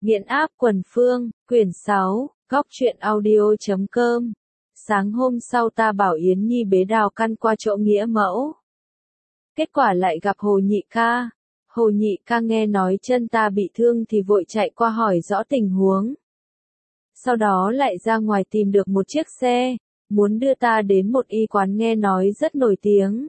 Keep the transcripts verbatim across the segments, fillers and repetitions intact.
Nghiện áp quần phương, quyển sáu, góc truyện audio chấm com. Sáng hôm sau ta bảo Yến Nhi bế Đào Căn qua chỗ nghĩa mẫu. Kết quả lại gặp Hồ Nhị Ca. Hồ Nhị Ca nghe nói chân ta bị thương thì vội chạy qua hỏi rõ tình huống. Sau đó lại ra ngoài tìm được một chiếc xe, muốn đưa ta đến một y quán nghe nói rất nổi tiếng.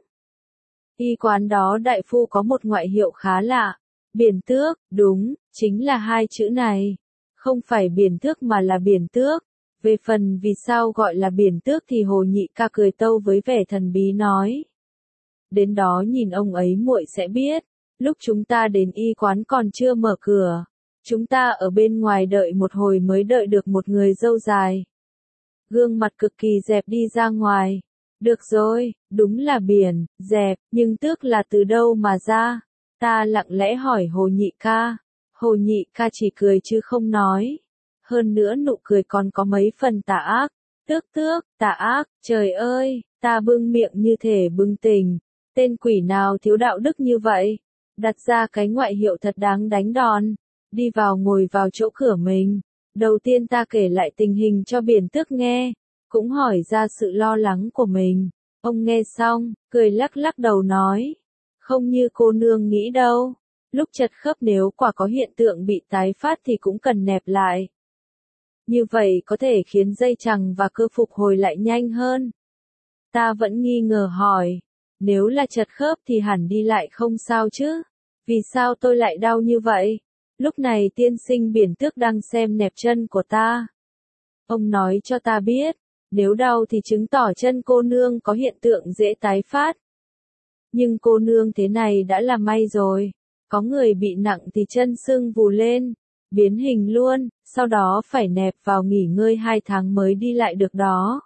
Y quán đó đại phu có một ngoại hiệu khá lạ. Biển Tước, đúng, chính là hai chữ này. Không phải Biển Tước mà là Biển Tước. Về phần vì sao gọi là Biển Tước thì Hồ Nhị Ca cười tâu với vẻ thần bí nói. Đến đó nhìn ông ấy muội sẽ biết. Lúc chúng ta đến y quán còn chưa mở cửa. Chúng ta ở bên ngoài đợi một hồi mới đợi được một người râu dài. Gương mặt cực kỳ dẹp đi ra ngoài. Được rồi, đúng là biển, dẹp, nhưng tước là từ đâu mà ra? Ta lặng lẽ hỏi Hồ Nhị Ca. Hồ Nhị Ca chỉ cười chứ không nói. Hơn nữa nụ cười còn có mấy phần tà ác. Tước tước, tà ác, trời ơi, ta bưng miệng như thể bưng tình. Tên quỷ nào thiếu đạo đức như vậy? Đặt ra cái ngoại hiệu thật đáng đánh đòn. Đi vào ngồi vào chỗ cửa mình. Đầu tiên ta kể lại tình hình cho Biển Tước nghe. Cũng hỏi ra sự lo lắng của mình. Ông nghe xong, cười lắc lắc đầu nói. Không như cô nương nghĩ đâu. Lúc chật khớp nếu quả có hiện tượng bị tái phát thì cũng cần nẹp lại. Như vậy có thể khiến dây chằng và cơ phục hồi lại nhanh hơn. Ta vẫn nghi ngờ hỏi. Nếu là chật khớp thì hẳn đi lại không sao chứ. Vì sao tôi lại đau như vậy? Lúc này tiên sinh Biển Tước đang xem nẹp chân của ta. Ông nói cho ta biết. Nếu đau thì chứng tỏ chân cô nương có hiện tượng dễ tái phát. Nhưng cô nương thế này đã là may rồi. Có người bị nặng thì chân sưng vù lên, biến hình luôn, sau đó phải nẹp vào nghỉ ngơi hai tháng mới đi lại được đó.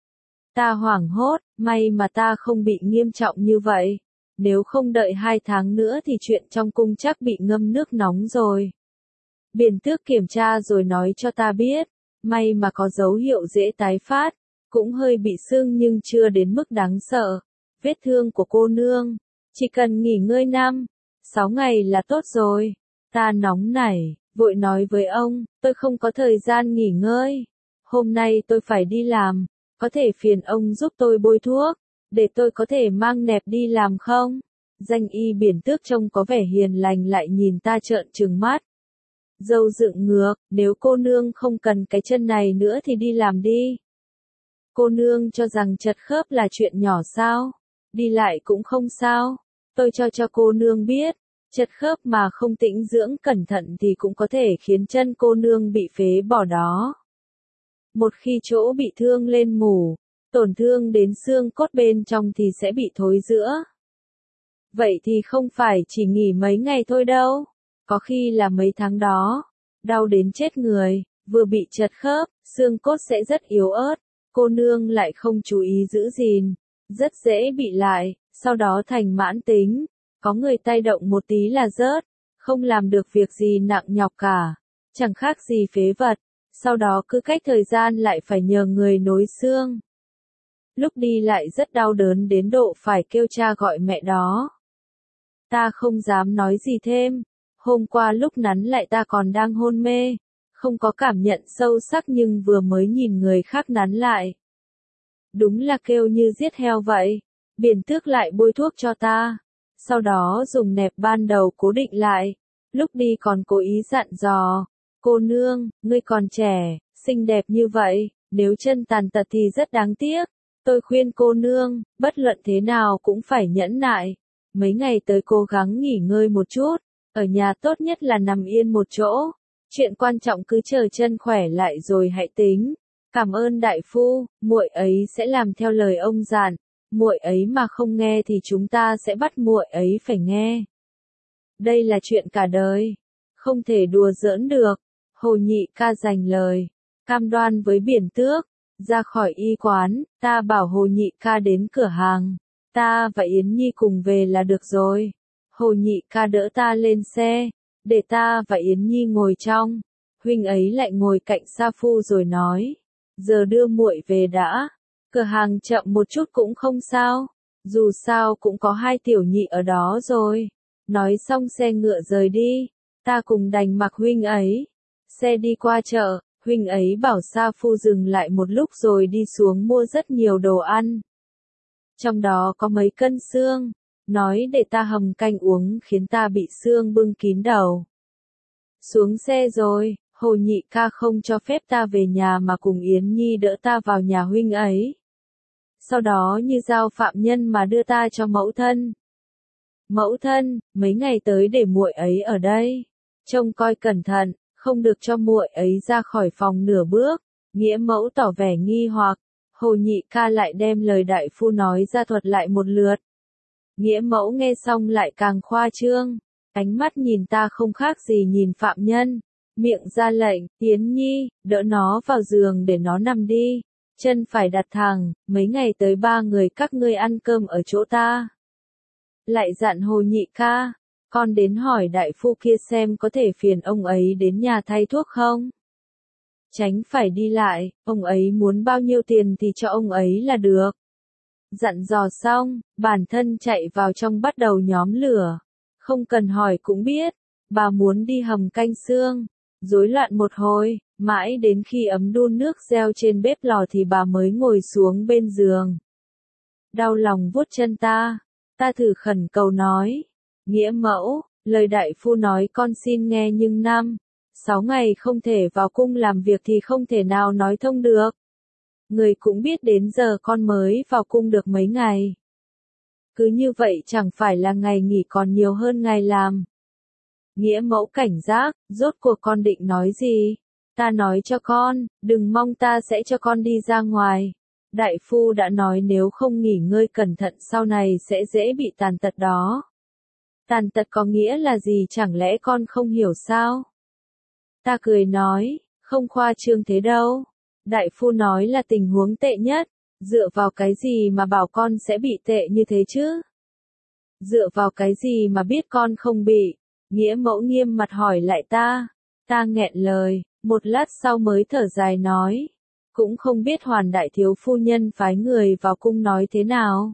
Ta hoảng hốt, may mà ta không bị nghiêm trọng như vậy. Nếu không đợi hai tháng nữa thì chuyện trong cung chắc bị ngâm nước nóng rồi. Biển Tước kiểm tra rồi nói cho ta biết, may mà có dấu hiệu dễ tái phát, cũng hơi bị sưng nhưng chưa đến mức đáng sợ. Vết thương của cô nương, chỉ cần nghỉ ngơi năm, sáu ngày là tốt rồi. Ta nóng nảy, vội nói với ông, tôi không có thời gian nghỉ ngơi. Hôm nay tôi phải đi làm, có thể phiền ông giúp tôi bôi thuốc, để tôi có thể mang nẹp đi làm không? Danh y Biển Tước trông có vẻ hiền lành lại nhìn ta trợn trừng mắt. Dâu dựng ngược, nếu cô nương không cần cái chân này nữa thì đi làm đi. Cô nương cho rằng chật khớp là chuyện nhỏ sao? Đi lại cũng không sao. Tôi cho cho cô nương biết, chật khớp mà không tĩnh dưỡng cẩn thận thì cũng có thể khiến chân cô nương bị phế bỏ đó. Một khi chỗ bị thương lên mủ, tổn thương đến xương cốt bên trong thì sẽ bị thối rữa. Vậy thì không phải chỉ nghỉ mấy ngày thôi đâu, có khi là mấy tháng đó. Đau đến chết người, vừa bị chật khớp, xương cốt sẽ rất yếu ớt. Cô nương lại không chú ý giữ gìn, rất dễ bị lại, sau đó thành mãn tính. Có người tay động một tí là rớt, không làm được việc gì nặng nhọc cả, chẳng khác gì phế vật. Sau đó cứ cách thời gian lại phải nhờ người nối xương. Lúc đi lại rất đau đớn đến độ phải kêu cha gọi mẹ đó. Ta không dám nói gì thêm. Hôm qua lúc nắn lại ta còn đang hôn mê, không có cảm nhận sâu sắc nhưng vừa mới nhìn người khác nắn lại. Đúng là kêu như giết heo vậy. Biển Tước lại bôi thuốc cho ta. Sau đó dùng nẹp ban đầu cố định lại. Lúc đi còn cố ý dặn dò. Cô nương, ngươi còn trẻ, xinh đẹp như vậy, nếu chân tàn tật thì rất đáng tiếc. Tôi khuyên cô nương, bất luận thế nào cũng phải nhẫn nại. Mấy ngày tới cố gắng nghỉ ngơi một chút. Ở nhà tốt nhất là nằm yên một chỗ. Chuyện quan trọng cứ chờ chân khỏe lại rồi hãy tính. Cảm ơn đại phu, muội ấy sẽ làm theo lời ông dặn. Muội ấy mà không nghe thì chúng ta sẽ bắt muội ấy phải nghe. Đây là chuyện cả đời, không thể đùa giỡn được. Hồ Nhị Ca dành lời, cam đoan với Biển Tước. Ra khỏi y quán, ta bảo Hồ Nhị Ca đến cửa hàng. Ta và Yến Nhi cùng về là được rồi. Hồ Nhị Ca đỡ ta lên xe, để ta và Yến Nhi ngồi trong. Huynh ấy lại ngồi cạnh Sa Phu rồi nói, giờ đưa muội về đã. Cửa hàng chậm một chút cũng không sao, dù sao cũng có hai tiểu nhị ở đó rồi. Nói xong xe ngựa rời đi, ta cùng đành mặc huynh ấy. Xe đi qua chợ, huynh ấy bảo sa phu dừng lại một lúc rồi đi xuống mua rất nhiều đồ ăn. Trong đó có mấy cân xương, nói để ta hầm canh uống khiến ta bị xương bưng kín đầu. Xuống xe rồi, Hồ Nhị ca không cho phép ta về nhà mà cùng Yến Nhi đỡ ta vào nhà huynh ấy. Sau đó như giao phạm nhân mà đưa ta cho mẫu thân. Mẫu thân, mấy ngày tới để muội ấy ở đây. Trông coi cẩn thận, không được cho muội ấy ra khỏi phòng nửa bước. Nghĩa mẫu tỏ vẻ nghi hoặc. Hồ Nhị ca lại đem lời đại phu nói ra thuật lại một lượt. Nghĩa mẫu nghe xong lại càng khoa trương. Ánh mắt nhìn ta không khác gì nhìn phạm nhân. Miệng ra lệnh, Yến Nhi, đỡ nó vào giường để nó nằm đi. Chân phải đặt thẳng, mấy ngày tới ba người các ngươi ăn cơm ở chỗ ta. Lại dặn Hồ Nhị ca, con đến hỏi đại phu kia xem có thể phiền ông ấy đến nhà thay thuốc không. Tránh phải đi lại, ông ấy muốn bao nhiêu tiền thì cho ông ấy là được. Dặn dò xong, bản thân chạy vào trong bắt đầu nhóm lửa. Không cần hỏi cũng biết, bà muốn đi hầm canh xương. Rối loạn một hồi, mãi đến khi ấm đun nước reo trên bếp lò thì bà mới ngồi xuống bên giường. Đau lòng vuốt chân ta, ta thử khẩn cầu nói. Nghĩa mẫu, lời đại phu nói con xin nghe nhưng năm, sáu ngày không thể vào cung làm việc thì không thể nào nói thông được. Người cũng biết đến giờ con mới vào cung được mấy ngày. Cứ như vậy chẳng phải là ngày nghỉ còn nhiều hơn ngày làm. Nghĩa mẫu cảnh giác, rốt cuộc con định nói gì? Ta nói cho con, đừng mong ta sẽ cho con đi ra ngoài. Đại phu đã nói nếu không nghỉ ngơi cẩn thận sau này sẽ dễ bị tàn tật đó. Tàn tật có nghĩa là gì chẳng lẽ con không hiểu sao? Ta cười nói, không khoa trương thế đâu. Đại phu nói là tình huống tệ nhất, dựa vào cái gì mà bảo con sẽ bị tệ như thế chứ? Dựa vào cái gì mà biết con không bị? Nghĩa mẫu nghiêm mặt hỏi lại ta. Ta nghẹn lời, một lát sau mới thở dài nói. Cũng không biết Hoàn đại thiếu phu nhân phái người vào cung nói thế nào.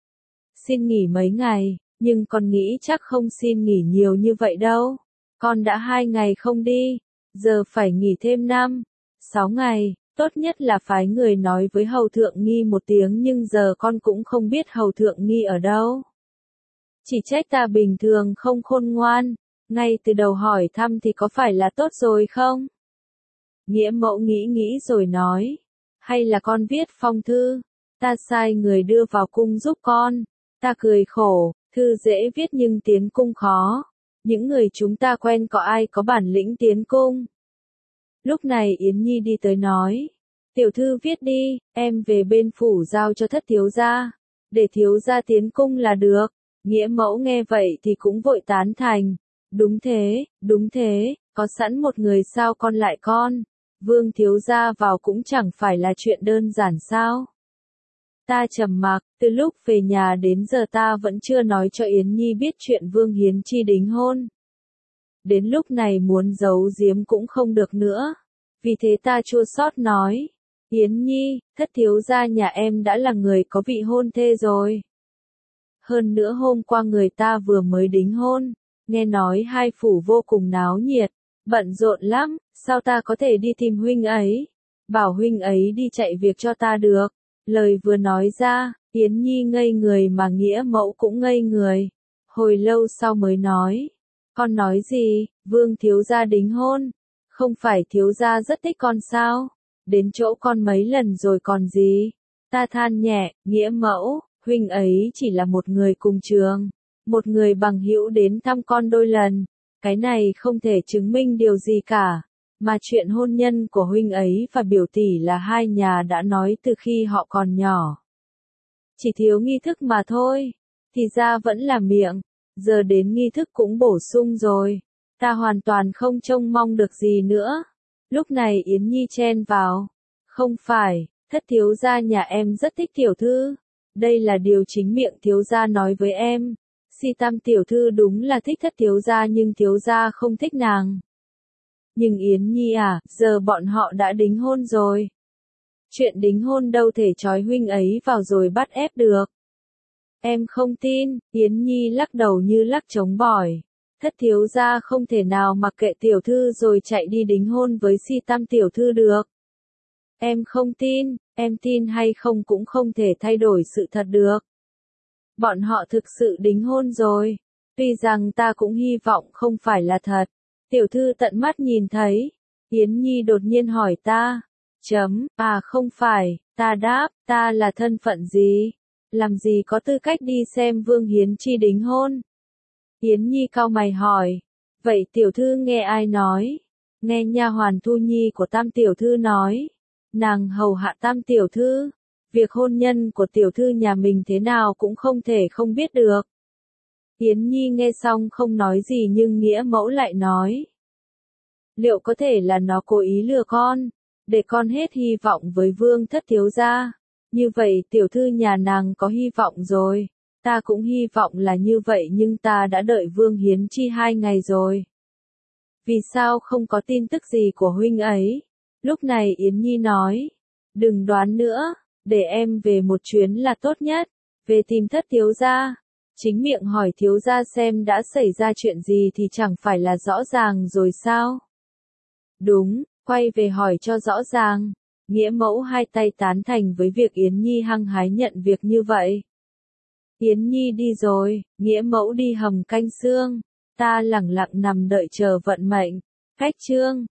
Xin nghỉ mấy ngày, nhưng con nghĩ chắc không xin nghỉ nhiều như vậy đâu. Con đã hai ngày không đi, giờ phải nghỉ thêm năm, sáu ngày. Tốt nhất là phái người nói với Hầu Thượng Nghi một tiếng nhưng giờ con cũng không biết Hầu Thượng Nghi ở đâu. Chỉ trách ta bình thường không khôn ngoan, ngay từ đầu hỏi thăm thì có phải là tốt rồi không? Nghĩa mẫu nghĩ nghĩ rồi nói, hay là con viết phong thư, ta sai người đưa vào cung giúp con. Ta cười khổ, thư dễ viết nhưng tiến cung khó. Những người chúng ta quen có ai có bản lĩnh tiến cung? Lúc này Yến Nhi đi tới nói, tiểu thư viết đi, em về bên phủ giao cho thất thiếu gia, để thiếu gia tiến cung là được. Nghĩa mẫu nghe vậy thì cũng vội tán thành, đúng thế, đúng thế, có sẵn một người sao con lại con, Vương thiếu gia vào cũng chẳng phải là chuyện đơn giản sao. Ta trầm mặc, từ lúc về nhà đến giờ ta vẫn chưa nói cho Yến Nhi biết chuyện Vương Hiến Chi đính hôn. Đến lúc này muốn giấu giếm cũng không được nữa. Vì thế ta chua xót nói, Yến Nhi, thất thiếu gia nhà em đã là người có vị hôn thê rồi. Hơn nữa hôm qua người ta vừa mới đính hôn, nghe nói hai phủ vô cùng náo nhiệt, bận rộn lắm, sao ta có thể đi tìm huynh ấy, bảo huynh ấy đi chạy việc cho ta được. Lời vừa nói ra, Yến Nhi ngây người mà Nghĩa mẫu cũng ngây người. Hồi lâu sau mới nói, con nói gì, Vương thiếu gia đính hôn, không phải thiếu gia rất thích con sao, đến chỗ con mấy lần rồi còn gì. Ta than nhẹ, Nghĩa mẫu, huynh ấy chỉ là một người cùng trường, một người bằng hữu đến thăm con đôi lần, cái này không thể chứng minh điều gì cả, mà chuyện hôn nhân của huynh ấy và biểu tỷ là hai nhà đã nói từ khi họ còn nhỏ. Chỉ thiếu nghi thức mà thôi, thì ra vẫn là miệng, giờ đến nghi thức cũng bổ sung rồi, ta hoàn toàn không trông mong được gì nữa. Lúc này Yến Nhi chen vào, không phải, thất thiếu gia nhà em rất thích tiểu thư, đây là điều chính miệng thiếu gia nói với em. Si Tam tiểu thư đúng là thích thất thiếu gia nhưng thiếu gia không thích nàng. Nhưng Yến Nhi à, giờ bọn họ đã đính hôn rồi. Chuyện đính hôn đâu thể trói huynh ấy vào rồi bắt ép được. Em không tin, Yến Nhi lắc đầu như lắc trống bỏi. Thất thiếu gia không thể nào mặc kệ tiểu thư rồi chạy đi đính hôn với Si Tam tiểu thư được. Em không tin, em tin hay không cũng không thể thay đổi sự thật được. Bọn họ thực sự đính hôn rồi. Tuy rằng ta cũng hy vọng không phải là thật. Tiểu thư tận mắt nhìn thấy. Yến Nhi đột nhiên hỏi ta. Chấm, à không phải, ta đáp, ta là thân phận gì? Làm gì có tư cách đi xem Vương Hiến Chi đính hôn? Yến Nhi cau mày hỏi. Vậy tiểu thư nghe ai nói? Nghe nha hoàn Thu Nhi của Tam tiểu thư nói. Nàng hầu hạ Tam tiểu thư. Việc hôn nhân của tiểu thư nhà mình thế nào cũng không thể không biết được. Yến Nhi nghe xong không nói gì nhưng nghĩa mẫu lại nói. Liệu có thể là nó cố ý lừa con, để con hết hy vọng với Vương thất thiếu gia? Như vậy tiểu thư nhà nàng có hy vọng rồi. Ta cũng hy vọng là như vậy nhưng ta đã đợi Vương Hiến Chi hai ngày rồi. Vì sao không có tin tức gì của huynh ấy? Lúc này Yến Nhi nói. Đừng đoán nữa, để em về một chuyến là tốt nhất. Về tìm thất thiếu gia. Chính miệng hỏi thiếu gia xem đã xảy ra chuyện gì thì chẳng phải là rõ ràng rồi sao? Đúng, quay về hỏi cho rõ ràng. Nghĩa mẫu hai tay tán thành với việc Yến Nhi hăng hái nhận việc như vậy. Yến Nhi đi rồi, nghĩa mẫu đi hầm canh xương. Ta lẳng lặng nằm đợi chờ vận mệnh. Cách chương